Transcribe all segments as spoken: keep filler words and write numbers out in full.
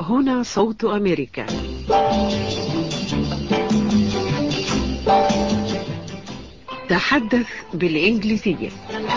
هنا صوت أمريكا. تحدث بالإنجليزية.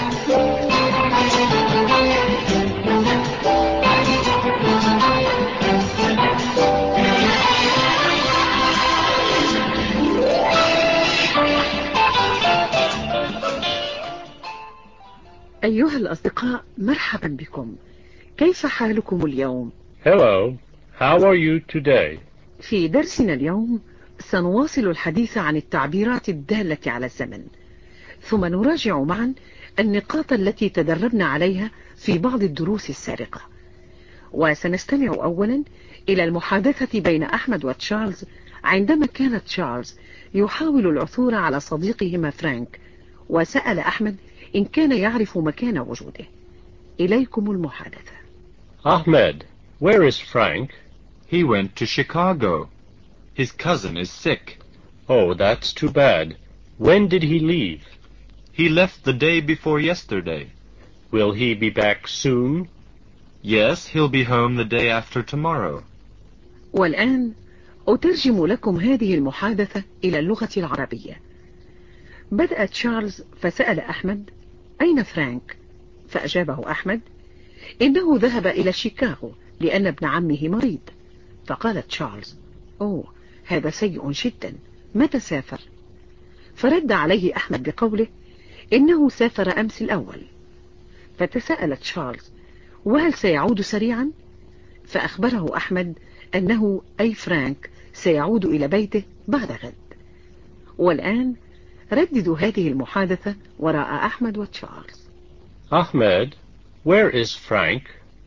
أيها الأصدقاء، مرحبا بكم. كيف حالكم اليوم؟ Hello, how are you today? في درسنا اليوم سنواصل الحديث عن التعبيرات الدالة على الزمن، ثم نراجع معا النقاط التي تدربنا عليها في بعض الدروس السابقة. وسنستمع أولا إلى المحادثة بين أحمد وتشارلز عندما كان تشارلز يحاول العثور على صديقهما فرانك، وسأل أحمد إن كان يعرف مكان وجوده. إليكم المحادثة. Ahmed, where is Frank? He went to Chicago. His cousin is sick. Oh, that's too bad. When did he leave? He left the day before yesterday. Will he be back soon? Yes, he'll be home the day after tomorrow. والآن أترجم لكم هذه المحادثة إلى اللغة العربية. بدأ تشارلز فسأل أحمد: أين فرانك؟ فأجابه أحمد: إنه ذهب إلى شيكاغو لأن ابن عمه مريض. فقال تشارلز: أوه، هذا سيء جدا، متى سافر؟ فرد عليه أحمد بقوله: إنه سافر أمس الأول. فتساءل تشارلز: وهل سيعود سريعا؟ فأخبره أحمد أنه أي فرانك سيعود إلى بيته بعد غد. والآن رددوا هذه المحادثة وراء أحمد وتشارلز. Ahmed, where is Frank?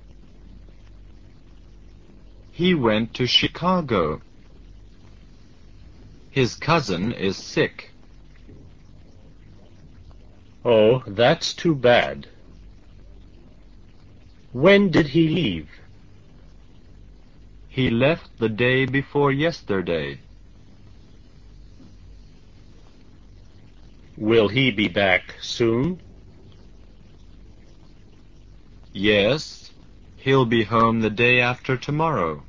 He went to Chicago. His cousin is sick. Oh, that's too bad. When did he leave? He left the day before yesterday. Will he be back soon? Yes, he'll be home the day after tomorrow.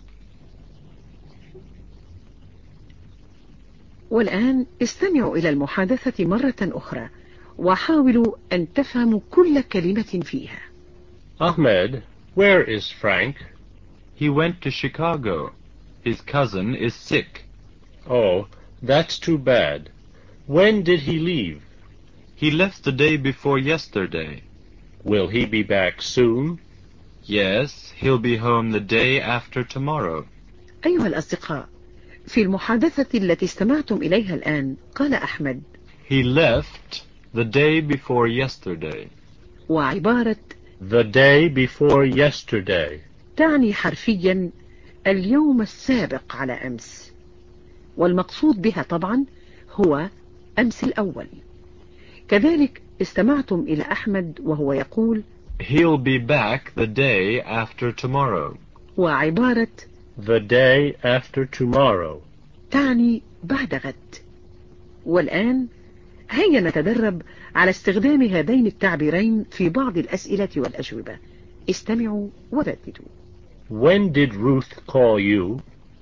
والآن استمعوا إلى المحادثة مرة أخرى وحاولوا أن تفهموا كل كلمة فيها. Ahmed, where is Frank? He went to Chicago. His cousin is sick. Oh, that's too bad. When did he leave? He left the day before yesterday. Will he be back soon? Yes, he'll be home the day after tomorrow. أيها الأصدقاء، في المحادثة التي استمعتم إليها الآن قال أحمد: He left the day before yesterday. وعبارة The day before yesterday تعني حرفيا اليوم السابق على أمس، والمقصود بها طبعا هو أمس الأول. كذلك استمعتم إلى أحمد وهو يقول: He'll be back the day after tomorrow. وعبارة the day after tomorrow تعني بعد غد. والآن هيا نتدرب على استخدام هذين التعبيرين في بعض الأسئلة والأجوبة. استمعوا ورددوا. When did Ruth call you?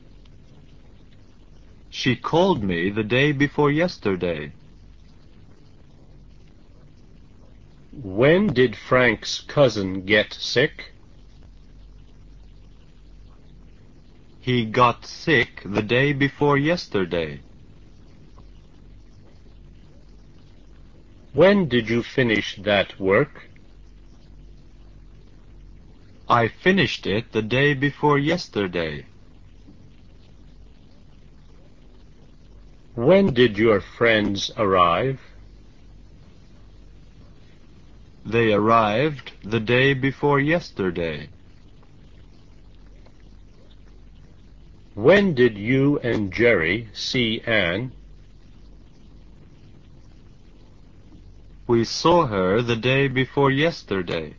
She called me the day before yesterday. When did Frank's cousin get sick? He got sick the day before yesterday. When did you finish that work? I finished it the day before yesterday. When did your friends arrive? They arrived the day before yesterday. When did you and Jerry see Anne? We saw her the day before yesterday.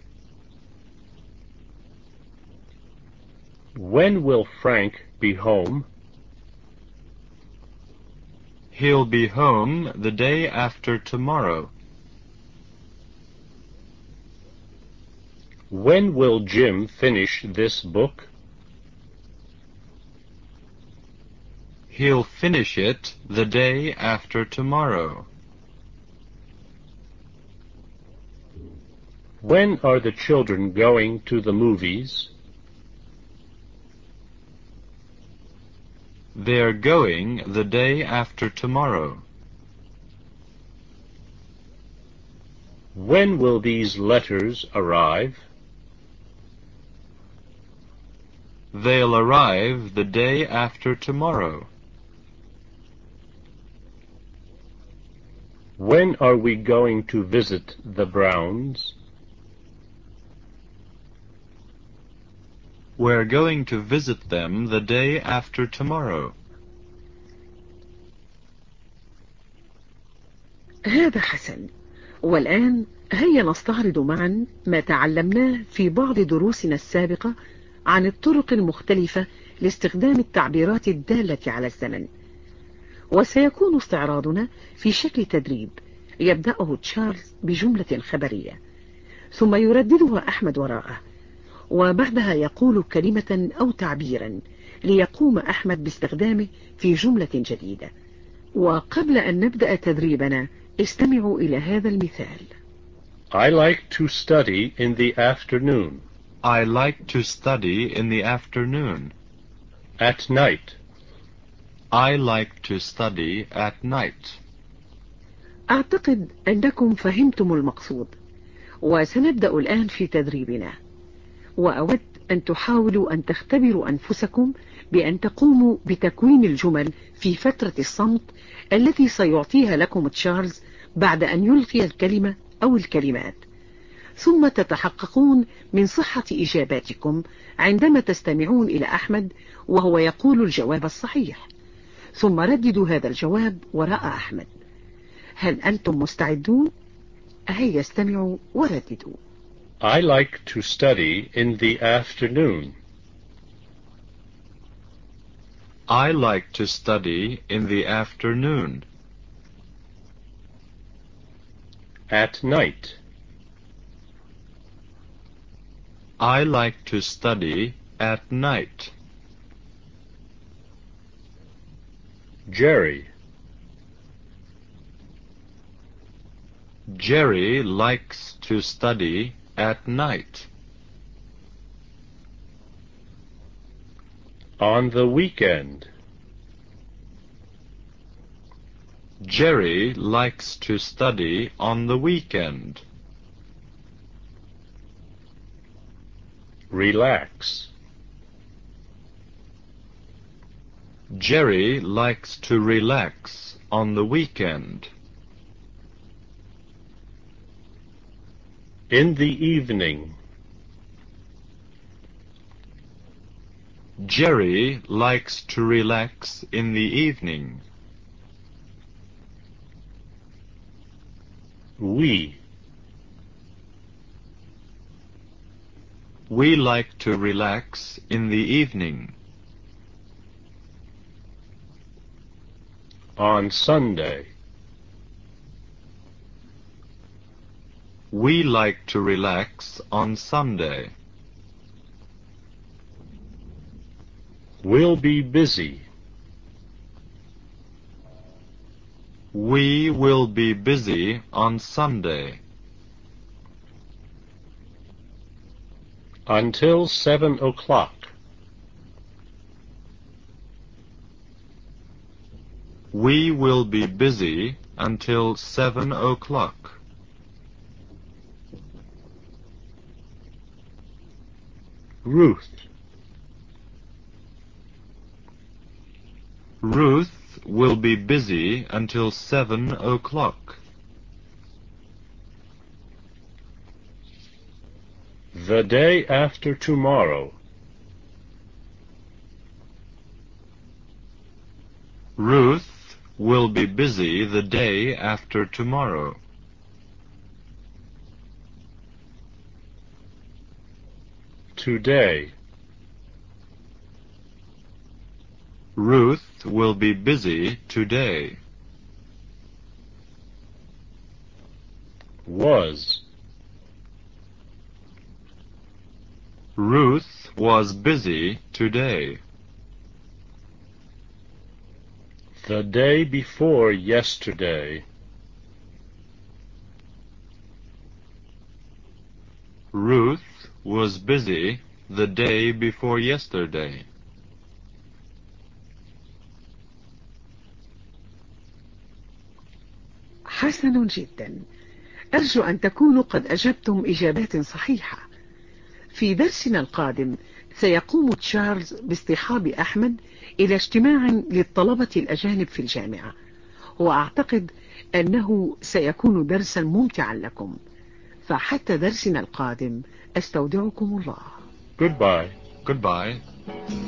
When will Frank be home? He'll be home the day after tomorrow. When will Jim finish this book? He'll finish it the day after tomorrow. When are the children going to the movies? They're going the day after tomorrow. When will these letters arrive? They'll arrive the day after tomorrow. When are we going to visit the Browns? We're going to visit them the day after tomorrow. هذا حسن. والآن هيا نستعرض معا ما تعلمناه في بعض دروسنا السابقة عن الطرق المختلفة لاستخدام التعبيرات الدالة على الزمن. وسيكون استعراضنا في شكل تدريب يبدأه تشارلز بجملة خبرية، ثم يرددها أحمد وراءه، وبعدها يقول كلمة أو تعبيرا ليقوم أحمد باستخدامه في جملة جديدة. وقبل أن نبدأ تدريبنا استمعوا إلى هذا المثال. I like to study in the afternoon. I like to study in the afternoon. At night. I like to study at night. أعتقد أنكم فهمتم المقصود، وسنبدأ الآن في تدريبنا. وأود أن تحاولوا أن تختبروا أنفسكم بأن تقوموا بتكوين الجمل في فترة الصمت التي سيعطيها لكم تشارلز بعد أن يلقي الكلمة أو الكلمات، ثم تتحققون من صحة إجاباتكم عندما تستمعون إلى أحمد وهو يقول الجواب الصحيح، ثم رددوا هذا الجواب وراء أحمد. هل أنتم مستعدون؟ هيا استمعوا ورددوا. I like to study in the afternoon. I like to study in the afternoon. At night. I like to study at night. Jerry. Jerry likes to study at night. On the weekend. Jerry likes to study on the weekend. Relax. Jerry likes to relax on the weekend. In the evening. Jerry likes to relax in the evening. We. We like to relax in the evening. On Sunday. We like to relax on Sunday. We'll be busy. We will be busy on Sunday. Until seven o'clock. We will be busy until seven o'clock. Ruth. Ruth will be busy until seven o'clock. The day after tomorrow. Ruth will be busy the day after tomorrow. Today. Ruth will be busy today. Was. Ruth was busy today. The day before yesterday. Ruth was busy the day before yesterday. حسن جدا. أرجو أن تكونوا قد أجبتم إجابات صحيحة. في درسنا القادم سيقوم تشارلز باصطحاب أحمد إلى اجتماع للطلبة الأجانب في الجامعة، وأعتقد أنه سيكون درسا ممتعا لكم. فحتى درسنا القادم أستودعكم الله. Goodbye. Goodbye.